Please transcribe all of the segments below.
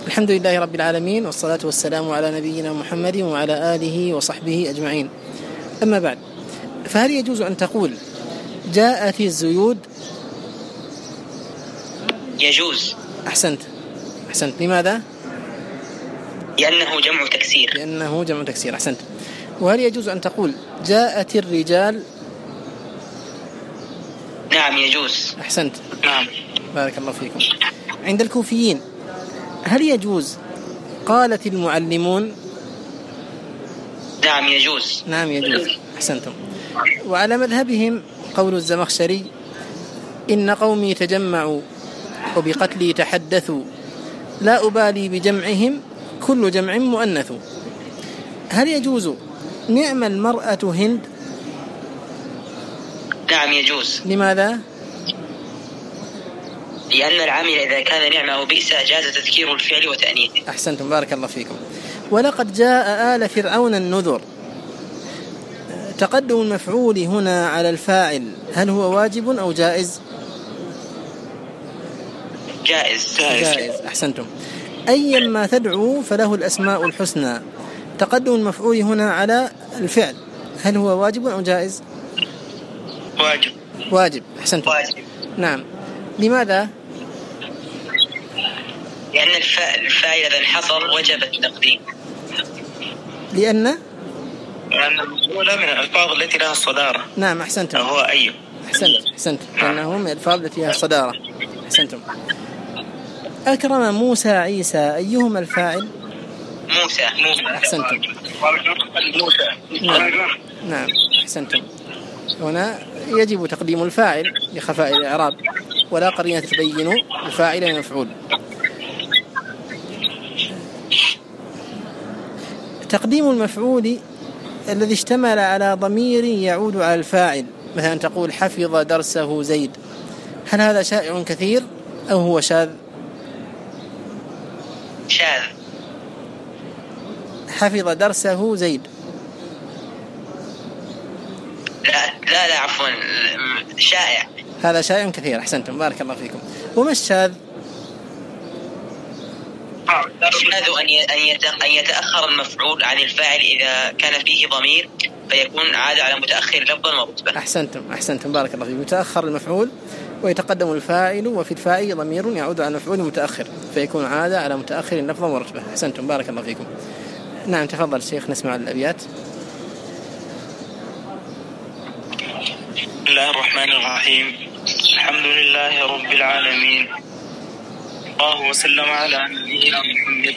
الحمد لله رب العالمين، والصلاة والسلام على نبينا محمد وعلى آله وصحبه أجمعين. أما بعد، فهل يجوز أن تقول جاءت الزيود؟ يجوز. أحسنت. لماذا؟ لأنه جمع تكسير. أحسنت. وهل يجوز أن تقول جاءت الرجال؟ نعم يجوز. أحسنت. نعم. بارك الله فيكم. عند الكوفيين هل يجوز قالت المعلمون؟ نعم يجوز. أحسنتم. وعلى مذهبهم قول الزمخشري: إن قومي تجمعوا وبقتلي تحدثوا، لا أبالي بجمعهم كل جمع مؤنث. هل يجوز نعم المرأة هند؟ نعم يجوز. لماذا؟ لأن العامل إذا كان نعم أو بئس جاز تذكير الفعل وتأنيثه. أحسنتم، بارك الله فيكم. ولقد جاء آل فرعون النذر، تقدم المفعول هنا على الفاعل هل هو واجب أو جائز؟ جائز. أحسنتم. أيما تدعو فله الأسماء الحسنى، تقدم المفعول هنا على الفعل هل هو واجب أو جائز؟ واجب. أحسنتم. نعم. لماذا؟ لأن الفاعل إذا انحصر وجب التقديم. لأن المفعول من الألفاظ التي لها الصدارة. نعم. أحسنتم. هو أي. أحسنت. لأنه من الألفاظ التي لها الصدارة. أحسنتم. أكرم موسى عيسى، أيهما الفاعل؟ موسى. أحسنتم. نعم. أحسنتم. هنا يجب تقديم الفاعل لخفاء الإعراب، ولا قرينة تبين الفاعل من المفعول. تقديم المفعول الذي اشتمل على ضمير يعود على الفاعل، مثلا تقول حفظ درسه زيد، هل هذا شائع كثير أو هو شاذ؟ حفظ درسه زيد. لا عفوا، شائع. هذا شائع كثير. أحسنتم، بارك الله فيكم. وما الشاذ؟ الشاذ أن يتأخر المفعول عن الفاعل إذا كان فيه ضمير فيكون عاد على متأخر لفظا ورتبة. أحسنتم، بارك الله فيكم. يتأخر المفعول ويتقدم الفاعل، وفي الفاعل ضمير يعود على المفعول متأخر فيكون عاد على متأخر لفظا ورتبة. أحسنتم، بارك الله فيكم. نعم، تفضل الشيخ، نسمع الأبيات. بسم الله الرحمن الرحيم. الحمد لله رب العالمين، الله وسلم على نبينا محمد،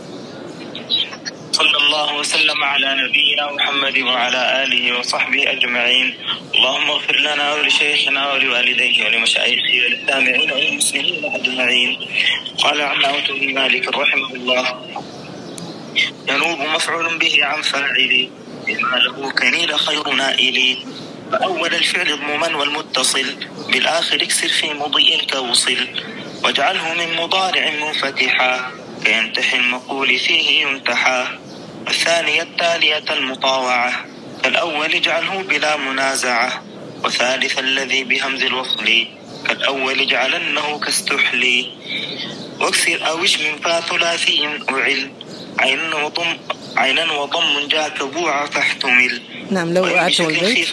صلى الله وسلم على نبينا محمد وعلى آله وصحبه أجمعين. اللهم اغفر لنا ولشيخنا ولوالديه ولمشايخه وللسامعين والمسلمين أجمعين. قال عماوة بن مالك رحمه الله: ينوب مفعول به عن فاعل بما له كنيل خير نائل. فأول الفعل ضمما والمتصل بالآخر اكسر في مضي كوصل، واجعله من مضارع منفتحا كينتحي المقول فيه ينتحى. الثانية التالية المطاوعة كالأول اجعله بلا منازعة. وثالث الذي بهمز الوصل كالأول اجعلنه كاستحلي. واكسر أو اشمم فثلاثي أعل عينا وضم جاء كبوع فاحتمل. نعم. لو أعتم البيت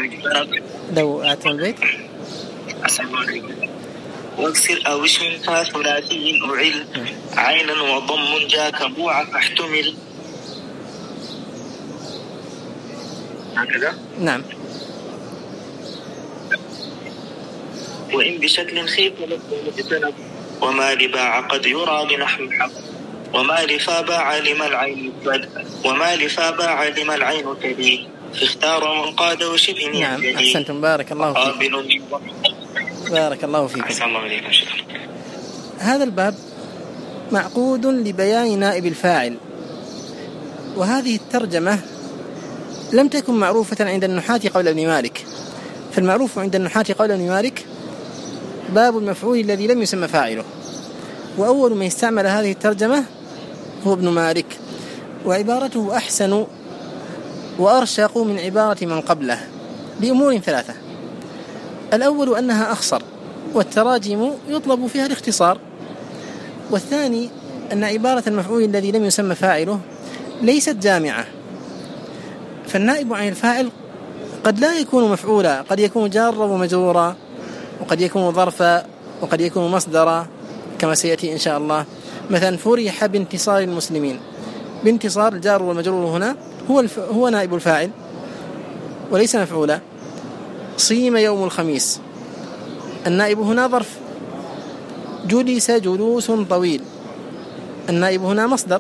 واكسر أو اشمم فثلاثي أعل عينا وضم جاء كبوع فاحتمل. هكذا. نعم. وإن بشكل خيف لفظ وما لباع قد يرى بنحو حق. وما لفابا علم العين تلي فاختار وانقاد وشبه. نعم. أحسنتم، بارك الله فيكم. بارك الله فيكم. أحسن الله إليكم. شكرا. هذا الباب معقود لبيان نائب الفاعل، وهذه الترجمة لم تكن معروفة عند النحاة قبل ابن مالك. فالمعروف عند النحاة قبل ابن مالك باب المفعول الذي لم يسمى فاعله، وأول من استعمل هذه الترجمة هو ابن مالك، وعبارته أحسن وأرشق من عبارة من قبله بأمور ثلاثة. الأول أنها أخصر، والتراجم يطلب فيها الاختصار. والثاني أن عبارة المفعول الذي لم يسمى فاعله ليست جامعة، فالنائب عن الفاعل قد لا يكون مفعولا، قد يكون جارا ومجرورا، وقد يكون ظرفا، وقد يكون مصدرا كما سيأتي إن شاء الله. مثلا فرح بانتصار المسلمين، بانتصار الجار والمجرور هنا هو نائب الفاعل وليس مفعولا. صيم يوم الخميس، النائب هنا ظرف. جلس جلوس طويل، النائب هنا مصدر،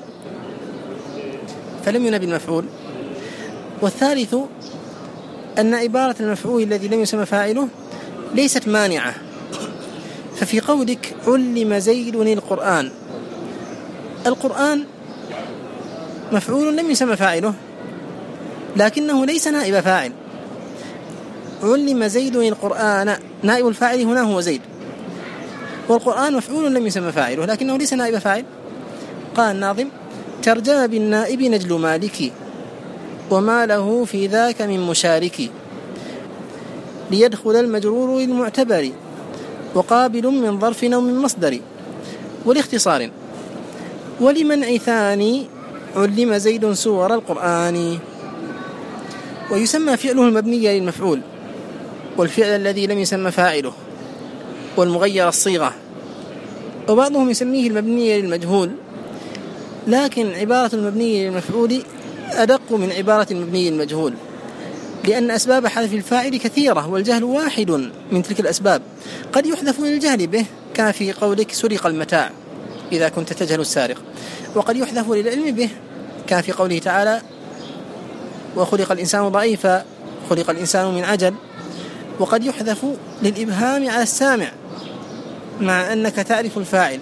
فلم ينب المفعول. والثالث أن عبارة المفعول الذي لم يسمى فاعله ليست مانعة، ففي قولك علم زيد القرآن، القرآن مفعول لم يسمى فاعله لكنه ليس نائب فاعل. علم زيد القرآن، نائب الفاعل هنا هو زيد، والقرآن مفعول لم يسمى فاعله لكنه ليس نائب فاعل. قال الناظم: ترجم بالنائب نجل مالك، وما له في ذاك من مشارك، ليدخل المجرور للمعتبر، وقابل من ظرف أو من مصدر، ولاختصار. ولمنع ثاني علم زيد سور القرآن. ويسمى فعله المبني للمفعول، والفعل الذي لم يسمى فاعله، والمغير الصيغة، وبعضهم يسميه المبني للمجهول، لكن عبارة المبني للمفعول أدق من عبارة المبني للمجهول، لأن أسباب حذف الفاعل كثيرة، والجهل واحد من تلك الأسباب. قد يحذف للجهل به كما في قولك سرق المتاع إذا كنت تجهل السارق، وقد يحذف للعلم به كما في قوله تعالى: وخلق الإنسان ضعيفا، خلق الإنسان من عجل. وقد يحذف للإبهام على السامع مع أنك تعرف الفاعل،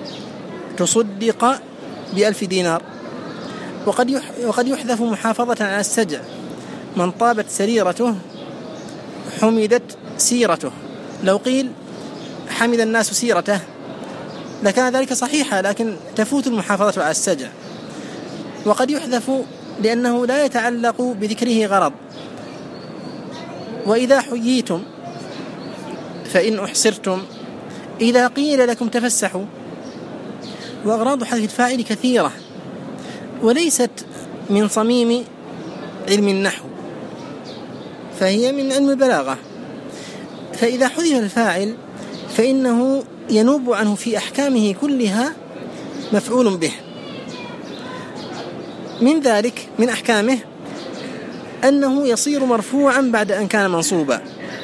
تصدق ب1000 دينار. وقد يحذف محافظة على السجع، من طابت سريرته حمدت سيرته. لو قيل حمد الناس سيرته لكان ذلك صحيحا، لكن تفوت المحافظة على السجع. وقد يحذف لأنه لا يتعلق بذكره غرض، وإذا حييتم فإن أحصرتم، إذا قيل لكم تفسحوا. وأغراض حذف الفاعل كثيرة، وليست من صميم علم النحو، فهي من علم البلاغة. فإذا حذف الفاعل فإنه ينوب عنه في أحكامه كلها مفعول به. من ذلك من أحكامه أنه يصير مرفوعا بعد أن كان منصوبا.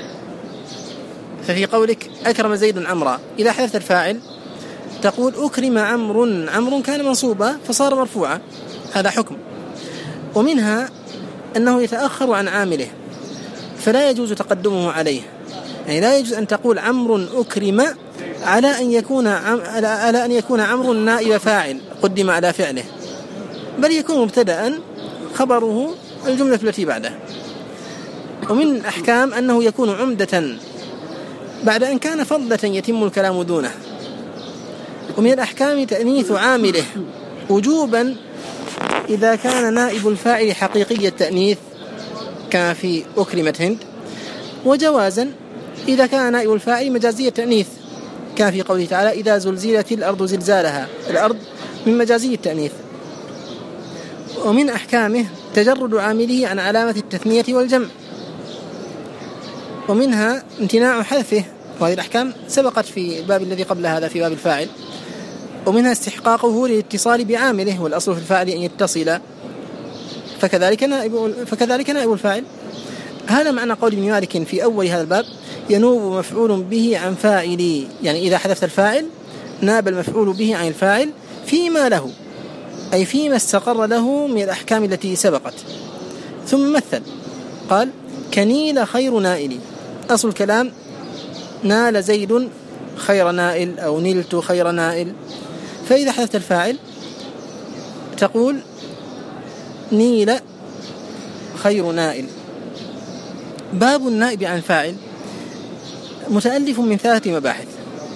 ففي قولك أكرم زيد عمرا، إذا حذفت الفاعل تقول أكرم عمرو، عمرو كان منصوبا فصار مرفوعا، هذا حكم. ومنها أنه يتأخر عن عامله، فلا يجوز تقدمه عليه، يعني لا يجوز أن تقول عمرو أكرم على أن يكون عمرو نائب فاعل قدم على فعله، بل يكون مبتدأ خبره الجملة التي بعده. ومن أحكام أنه يكون عمدة بعد أن كان فضة يتم الكلام دونه. ومن الأحكام تأنيث عامله وجوبا إذا كان نائب الفاعل حقيقي التأنيث كما في أكرمت هند، وجوازا إذا كان نائب الفاعل مجازي التأنيث كما في قوله تعالى إذا زلزلت الأرض زلزالها، الأرض من مجازي التأنيث. ومن أحكامه تجرد عامله عن علامة التثنية والجمع، ومنها امتناع حذفه، وهذه الأحكام سبقت في الباب الذي قبل هذا في باب الفاعل. ومنها استحقاقه للاتصال بعامله، والأصل في الفاعل أن يتصل، فكذلك نائب الفاعل. هذا معنى قول ابن مالك في أول هذا الباب ينوب مفعول به عن فاعل، يعني إذا حذفت الفاعل ناب المفعول به عن الفاعل فيما له، أي فيما استقر له من الأحكام التي سبقت. ثم مثل قال كنيل خير نائل، أصل الكلام نال زيد خير نائل أو نلت خير نائل، فإذا حذفت الفاعل تقول نيل خير نائل. باب النائب عن فاعل متألف من 3 مباحث: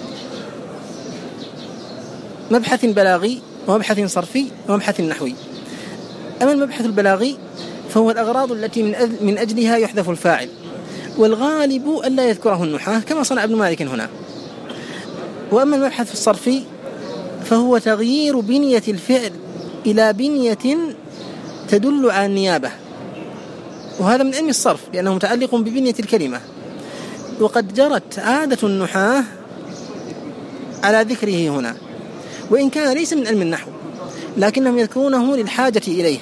مبحث بلاغي، ومبحث صرفي، ومبحث نحوي. أما المبحث البلاغي فهو الأغراض التي من أجلها يحذف الفاعل، والغالب ألا يذكره النحاة كما صنع ابن مالك هنا. وأما المبحث الصرفي فهو تغيير بنية الفعل إلى بنية تدل على النيابة، وهذا من علم الصرف لأنه متعلق ببنية الكلمة. وقد جرت عادة النحاة على ذكره هنا، وإن كان ليس من علم النحو، لكنهم يذكرونه للحاجة إليه،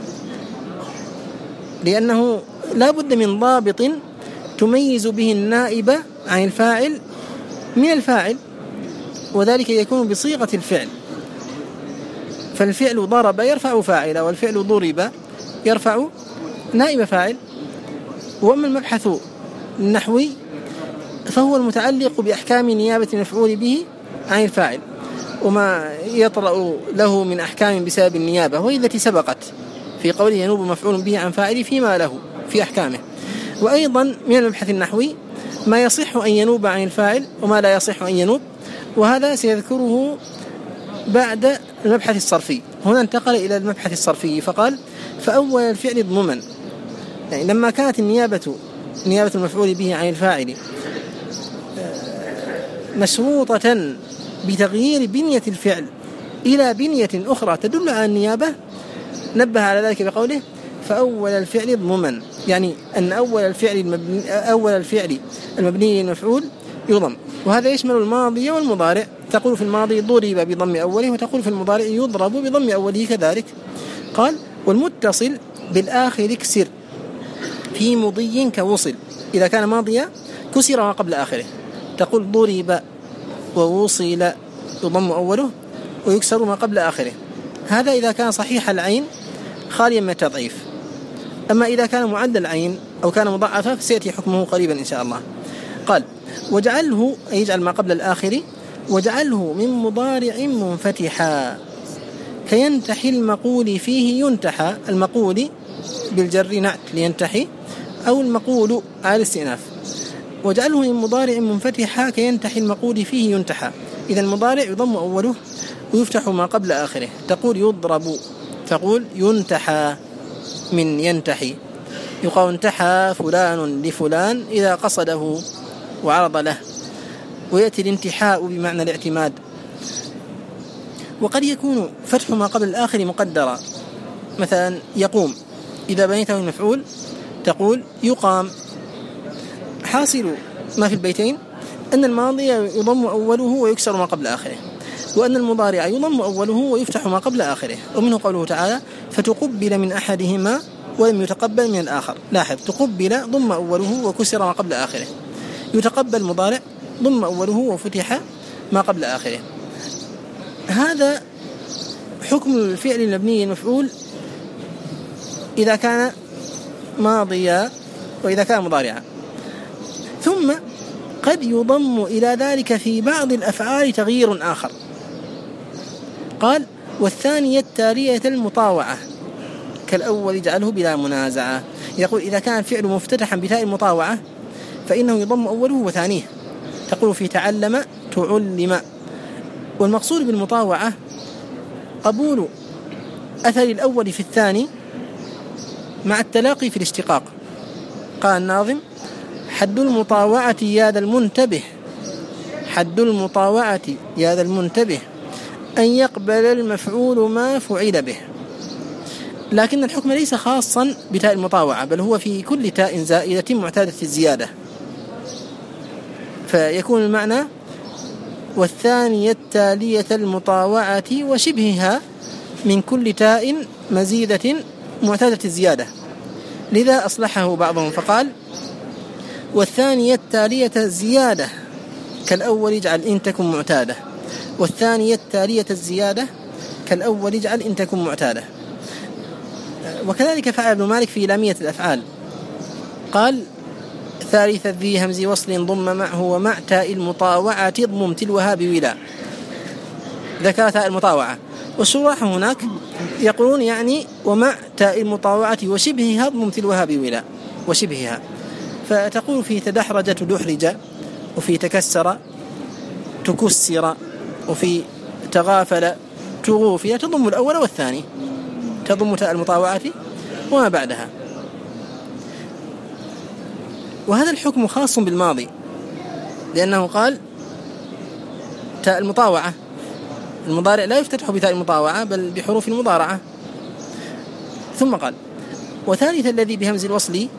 لأنه لا بد من ضابط تميز به النائب عن الفاعل من الفاعل، وذلك يكون بصيغة الفعل. فالفعل ضرب يرفع فاعل، والفعل ضرب يرفع نائب فاعل. وأما المبحث النحوي فهو المتعلق بأحكام نيابة المفعول به عن الفاعل، وما يطرأ له من أحكام بسبب النيابة، وهي التي سبقت في قوله ينوب مفعول به عن فاعله فيما له في أحكامه. وأيضا من المبحث النحوي ما يصح أن ينوب عن الفاعل وما لا يصح أن ينوب، وهذا سيذكره بعد المبحث الصرفي. هنا انتقل إلى المبحث الصرفي فقال فأول الفعل ضمما، يعني لما كانت نيابة المفعول به عن الفاعل مشروطة بتغيير بنية الفعل إلى بنية أخرى تدل على النيابة، نبه على ذلك بقوله فأول الفعل ضمما، يعني أن أول الفعل المبني المفعول يضم، وهذا يشمل الماضي والمضارع. تقول في الماضي ضرب بضم أوله، وتقول في المضارع يضرب بضم أوله كذلك. قال والمتصل بالآخر اكسر في مضي كوصل، إذا كان ماضيا كسر ما قبل آخره. تقول ضرب ووصل يضم أوله ويكسر ما قبل آخره، هذا إذا كان صحيح العين خاليا من التضعيف. أما إذا كان معدل العين أو كان مضاعفا فسيأتي حكمه قريبا إن شاء الله. قال وجعله، أي يجعل ما قبل الآخر، وجعله من مضارع منفتحا كينتحي المقول فيه ينتحى، المقول بالجر نعت لينتحي، أو المقول على الاستئناف. وجعله من مضارع منفتحا كينتحي المقول فيه ينتحى، إذا المضارع يضم أوله ويفتح ما قبل آخره. تقول يضرب، تقول ينتحى من ينتحي، يقال انتحى فلان لفلان إذا قصده وعرض له، ويأتي الانتحاء بمعنى الاعتماد. وقد يكون فتح ما قبل الآخر مقدرا، مثلا يقوم إذا بنيته المفعول تقول يقام. حاصل ما في البيتين أن الماضي يضم أوله ويكسر ما قبل آخره، وأن المضارع يضم أوله ويفتح ما قبل آخره. ومنه قوله تعالى فتقبل من أحدهما ولم يتقبل من الآخر. لاحظ تقبل ضم أوله وكسر ما قبل آخره، يتقبل مضارع ضم أوله وفتح ما قبل آخره. هذا حكم الفعل المبني المفعول إذا كان ماضيا وإذا كان مضارعا. ثم قد يضم إلى ذلك في بعض الأفعال تغيير آخر. قال والثانية التالية المطاوعة كالأول اجعله بلا منازعة. يقول إذا كان الفعل مفتتحا بتاء المطاوعة فإنه يضم أوله وثانيه. تقول في تعلم تعلم. والمقصود بالمطاوعة قبول أثر الأول في الثاني مع التلاقي في الاشتقاق. قال الناظم حد المطاوعة يا ذا المنتبه، حد المطاوعة يا ذا المنتبه أن يقبل المفعول ما فعل به. لكن الحكم ليس خاصا بتاء المطاوعة، بل هو في كل تاء زائدة معتادة الزيادة، فيكون المعنى والثانية التالية المطاوعة وشبهها من كل تاء مزيدة معتادة الزيادة. لذا أصلحه بعضهم فقال والثانية التالية الزيادة كالأول اجعل إن تكن معتادة، والثانية التالية الزيادة كالأول اجعل إن تكن معتادة. وكذلك فعل ابن مالك في لامية الأفعال، قال ثالث ذي همز وصل ضم معه ومع تاء المطاوعة ضم تلوها بولا. ذكر تاء المطاوعة، والشراح هناك يقولون يعني ومع تاء المطاوعة وشبهها ضم تلوها بولا وشبهها. فتقول في تدحرج تدحرج، وفي تكسر تكسر، وفي تغافل تغوفل، تضم الأول والثاني، تضم تاء المطاوعة وما بعدها. وهذا الحكم خاص بالماضي، لأنه قال تاء المطاوعة المضارع لا يفتتح بتاء المطاوعة بل بحروف المضارعة. ثم قال: وثالث الذي بهمز الوصل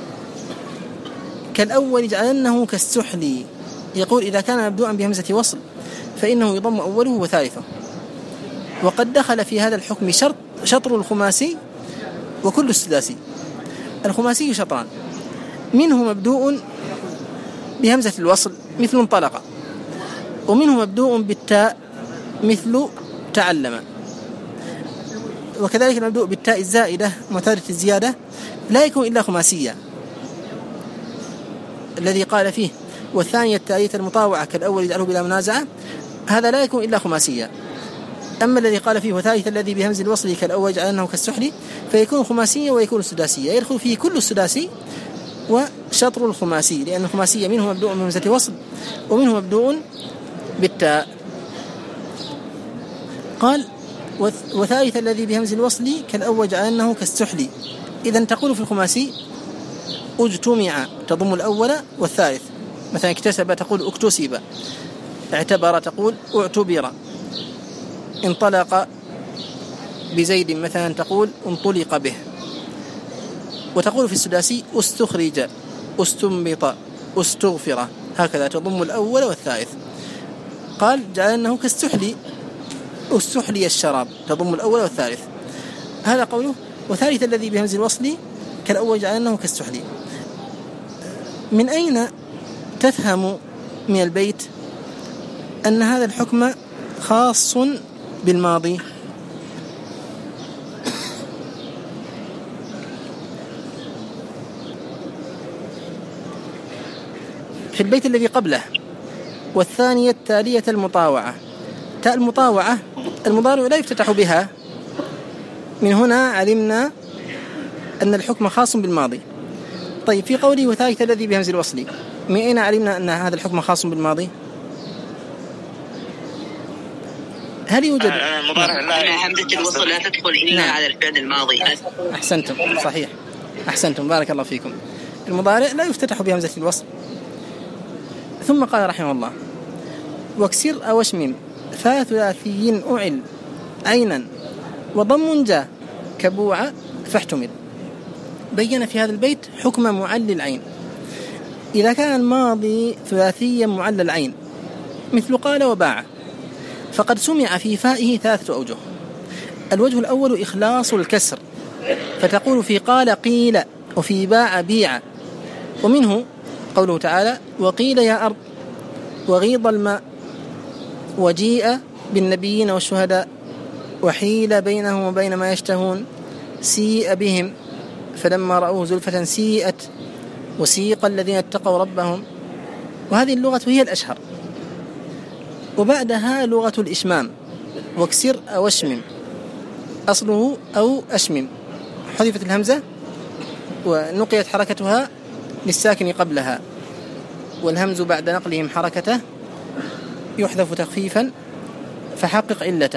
كالأول جعلنه كالسحل. يقول إذا كان مبدوءا بهمزة وصل فإنه يضم أوله وثالثه. وقد دخل في هذا الحكم شطر الخماسي وكل السداسي. الخماسي شطران، منه مبدوء بهمزة الوصل مثل انطلق، ومنه مبدوء بالتاء مثل تعلم، وكذلك المبدوء بالتاء الزائدة معتادة الزيادة لا يكون إلا خماسيا، الذي قال فيه والثانية التالية المطاوعة كالأول يجعله بلا منازعة، هذا لا يكون إلا خماسيا. أما الذي قال فيه وثالث الذي بهمز الوصل كالأول جعلناه كالسحل فيكون خماسيا ويكون سداسيا، يدخل فيه كل السداسي وشطر الخماسي، لأن الخماسية منه مبدوء بهمزة وصل ومنه مبدوء بالتاء. قال: وثالث الذي بهمز الوصل كالأول جعلناه كالسحل. إذن تقول في الخماسي اجتمع تضم الأول والثالث، مثلا اكتسب تقول اكتسب، اعتبر تقول اعتبر، انطلق بزيد مثلا تقول انطلق به. وتقول في السداسي استخرج، استنبط، استغفر، هكذا تضم الأول والثالث. قال: جعلناه كالسحل، السحلي الشراب، تضم الأول والثالث. هذا قوله وثالث الذي بهمز الوصل كالأول جعلناه كالسحلي. من أين تفهم من البيت أن هذا الحكم خاص بالماضي؟ في البيت الذي قبله والثانية التالية المطاوعة. تاء المطاوعة المضارع لا يفتتح بها، من هنا علمنا أن الحكم خاص بالماضي. طيب في قوله وثالث الذي بهمز الوصل، من أين علمنا أن هذا الحكم خاص بالماضي؟ هل يوجد المضارع لا همزة الوصل لا تدخل إلا على الفعل الماضي. أحسنتم، صحيح، أحسنتم، بارك الله فيكم. المضارع لا يفتتح بهمزة الوصل. ثم قال رحمه الله: واكسر أو اشمم فا ثلاثي أعل عينا وضم جاء كبوع فاحتمل. بين في هذا البيت حكم معل العين إذا كان الماضي ثلاثيا معل العين مثل قال وباع، فقد سمع في فائه ثلاثة أوجه. الوجه الأول إخلاص الكسر، فتقول في قال قيل وفي باع بيع، ومنه قوله تعالى وقيل يا أرض وغيض الماء وجيء بالنبيين والشهداء وحيل بينهم وبين ما يشتهون سيء بهم فلما رأوه زلفة سيئت وسيق الذين اتقوا ربهم. وهذه اللغة هي الأشهر. وبعدها لغة الإشمام، واكسر أو اشمم، أصله أو أشمم، حذفت الهمزة ونقيت حركتها للساكن قبلها، والهمز بعد نقلهم حركته يحذف تخفيفا فحقق علته.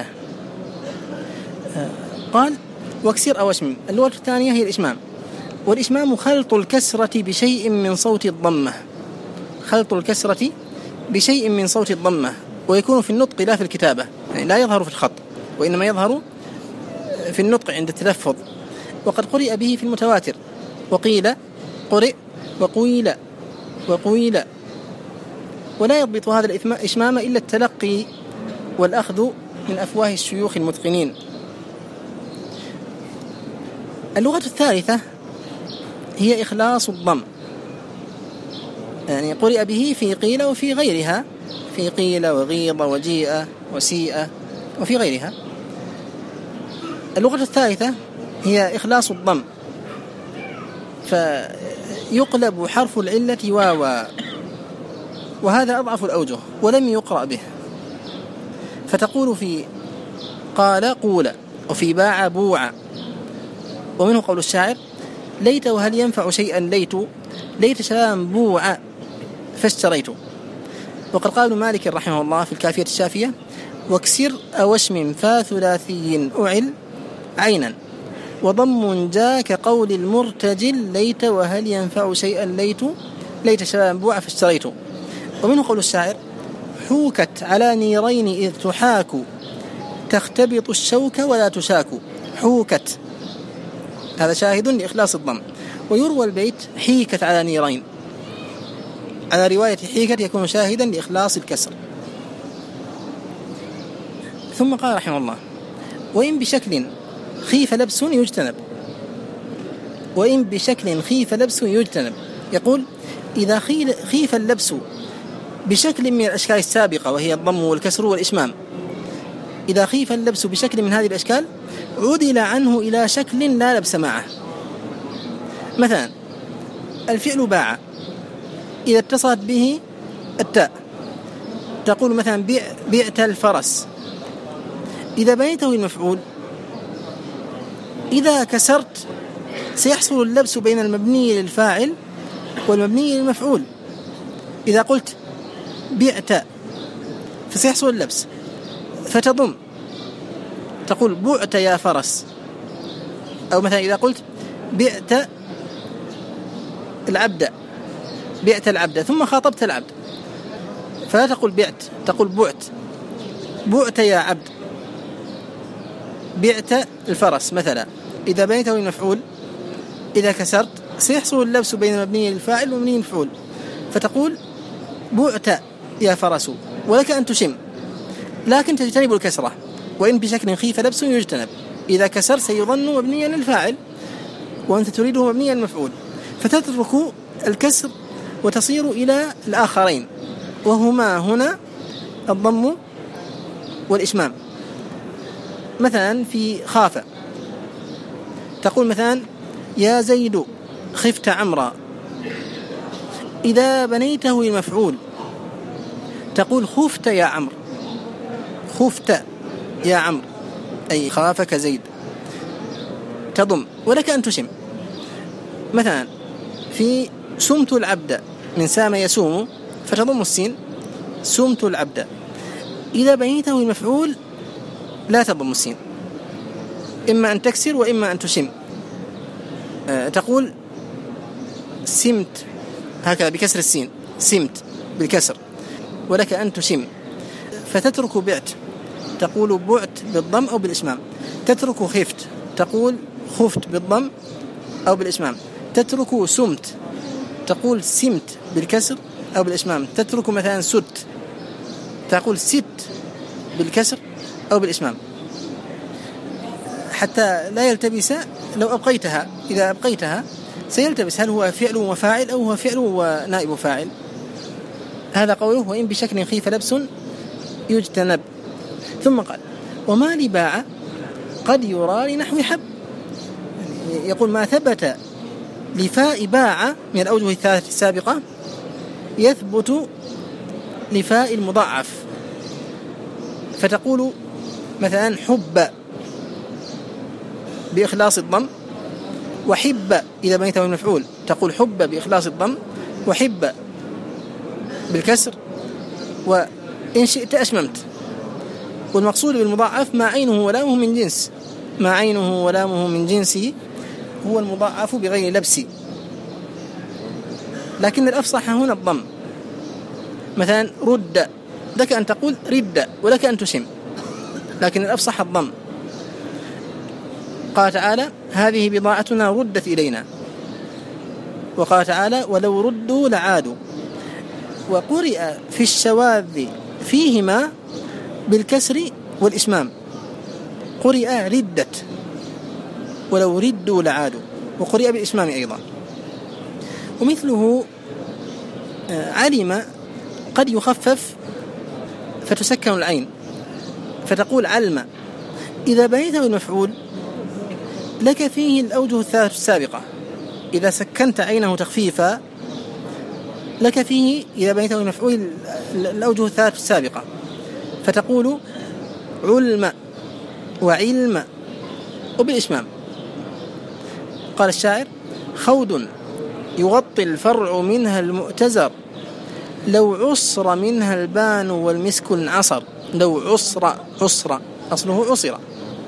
قال واكسر أو اشمم. اللغة الثانية هي الإشمام، والإشمام خلط الكسرة بشيء من صوت الضمة، خلط الكسرة بشيء من صوت الضمة، ويكون في النطق لا في الكتابة، يعني لا يظهر في الخط وإنما يظهر في النطق عند التلفظ. وقد قرئ به في المتواتر، وقيل قرئ وقويل وقويل. ولا يضبط هذا الإشمام إلا التلقي والأخذ من أفواه الشيوخ المتقنين. اللغة الثالثة هي إخلاص الضم، يعني قرئ به في قيل وفي غيرها، في قيل وغيض وجيء وسيء وفي غيرها. اللغة الثالثة هي إخلاص الضم، فيقلب حرف العلة واوا، وهذا أضعف الأوجه ولم يقرأ به. فتقول في قال قول وفي باع بوع. ومنه قول الشاعر ليت وهل ينفع شيئا ليت شام بوع فاشتريت. وقد قال مالك رحمه الله في الكافية الشافية واكسر أو اشمم فا ثلاثي أعل عينا وضم جاء كقول المرتجل ليت وهل ينفع شيئا ليت شام بوع فاشتريت. ومنه قول الشاعر حوكت على نيرين إذ تحاك تختبط الشوك ولا تشاك. حوكت، هذا شاهد لإخلاص الضم. ويروى البيت حيكت على نيرين، على رواية حيكت يكون شاهدا لإخلاص الكسر. ثم قال رحمه الله: وإن بشكل خيف لبس يجتنب. وإن بشكل خيف لبس يجتنب، يقول: إذا خيف اللبس بشكل من الأشكال السابقة وهي الضم والكسر والإشمام، إذا خيف اللبس بشكل من هذه الأشكال عدل عنه إلى شكل لا لبس معه. مثلا الفعل باع إذا اتصلت به التاء، تقول مثلا بعت الفرس. إذا بنيته المفعول، إذا كسرت سيحصل اللبس بين المبني للفاعل والمبني للمفعول. إذا قلت بعت فسيحصل اللبس، فتضم، تقول بعت يا فرس. أو مثلا إذا قلت بعت العبد، بعت العبد ثم خاطبت العبد، فلا تقول بعت، تقول بعت يا عبد، بعت الفرس مثلا. إذا بنيته المفعول، إذا كسرت سيحصل اللبس بين المبني للفاعل ومبني للمفعول، فتقول بعت يا فرس، ولك أن تشم، لكن تجتنب الكسرة. وإن بشكل خيف لبس يجتنب، إذا كسر سيظن مبنيا للفاعل وأنت تريده مبنيا للمفعول، فتترك الكسر وتصير إلى الآخرين، وهما هنا الضم والإشمام. مثلا في خاف تقول مثلا يا زيد خفت عمرا. إذا بنيته المفعول تقول خفت يا عمرو، خفت يا عمرو أي خافك زيد، تضم، ولك أن تشم. مثلا في سمت العبد من سام يسوم، فتضم السين سمت العبد. إذا بنيته المفعول لا تضم السين، إما أن تكسر وإما أن تشم. تقول سمت هكذا بكسر السين، سمت بالكسر، ولك أن تشم. فتترك بعت، تقول بعت بالضم أو بالإشمام. تترك خفت، تقول خفت بالضم أو بالإشمام. تترك سمت، تقول سمت بالكسر أو بالإشمام. تترك مثلا ست، تقول ست بالكسر أو بالإشمام، حتى لا يلتبس. لو أبقيتها، إذا أبقيتها سيلتبس هل هو فعل وفاعل أو هو فعل ونائب فاعل. هذا قوله وإن بشكل خيف لبس يجتنب. ثم قال وما لباع قد يرى لنحو حب. يقول ما ثبت لفاء باع من الأوجه الثلاثة السابقة يثبت لفاء المضاعف. فتقول مثلا حب بإخلاص الضم، وحب إذا بنيته المفعول تقول حب بإخلاص الضم، وحب بالكسر، وإن شئت أشممت. والمقصود بالمضاعف ما عينه ولامه من جنس، ما عينه ولامه من جنسه هو المضاعف بغير لبس. لكن الأفصح هنا الضم. مثلا رد، لك أن تقول رد ولك أن تشم، لكن الأفصح الضم. قال تعالى هذه بضاعتنا ردت إلينا، وقال تعالى ولو ردوا لعادوا. وقرئ في الشواذ فيهما بالكسر والإشمام، قرئ ردت ولو ردوا لعادوا، وقرئ بالإشمام أيضا. ومثله علم قد يخفف فتسكن العين، فتقول علم. إذا بنيته المفعول لك فيه الأوجه الثلاث السابقة. إذا سكنت عينه تخفيفا لك فيه إذا بنيته المفعول الأوجه الثلاث السابقة، فتقول علم وعلم وبالإشمام. قال الشاعر خود يغطي الفرع منها المؤتزر، لو عصر منها البان والمسك انعصر. لو عصر أصله عصر.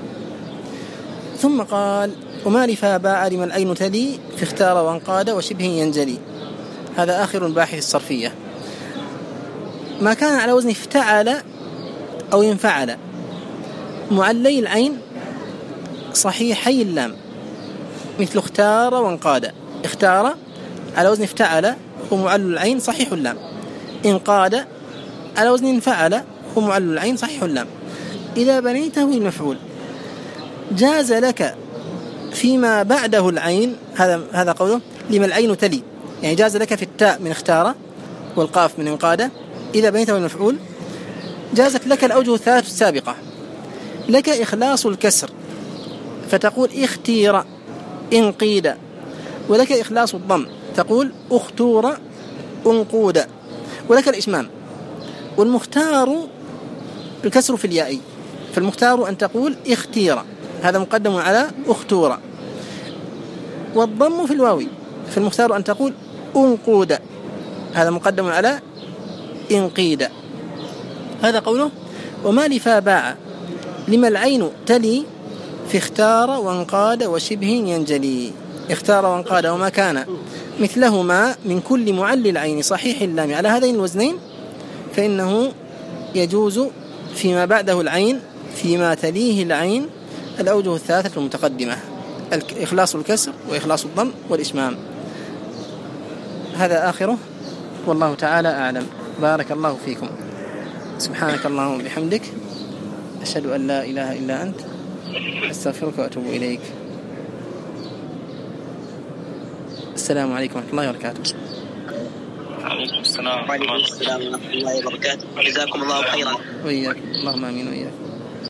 ثم قال وما لفا باع لما العين تلي، في اختار وانقاد وشبه ينجلي. هذا آخر الباحث الصرفية. ما كان على وزن افتعل أو ينفعل معلي العين صحيحي اللام، مثل اختار وانقاد. اختار على وزن افتعل هو معل العين صحيح اللام، انقاد على وزن انفعل هو معل العين صحيح اللام. إذا بنيته المفعول جاز لك فيما بعده العين، هذا قوله لما العين تلي، يعني جاز لك في التاء من اختار والقاف من انقاد. إذا بنيته المفعول جازت لك الأوجه الثلاث السابقة. لك إخلاص الكسر فتقول اختير انقيد، ولك إخلاص الضم تقول اختور انقود، ولك الإشمام. والمختار الكسر في الياء، فالمختار أن تقول اختير، هذا مقدم على اختور. والضم في الواو، فالمختار أن تقول انقود، هذا مقدم على انقيد. هذا قوله وما لفا باع لما العين تلي في اختار وانقاد وشبه ينجلي. اختار وانقاد وما كان مثلهما من كل معل العين صحيح اللام على هذين الوزنين فإنه يجوز فيما بعده العين فيما تليه العين الأوجه الثلاثة المتقدمة: إخلاص الكسر وإخلاص الضم والإشمام. هذا آخره، والله تعالى أعلم. بارك الله فيكم. سبحانك اللهم وبحمدك، أشهد أن لا إله إلا أنت، أستغفرك وأتوب إليك. السلام عليكم ورحمة الله وبركاته. وعليكم السلام ورحمة الله وبركاته. جزاكم الله خيرا. وإياك، اللهم آمين وإياك.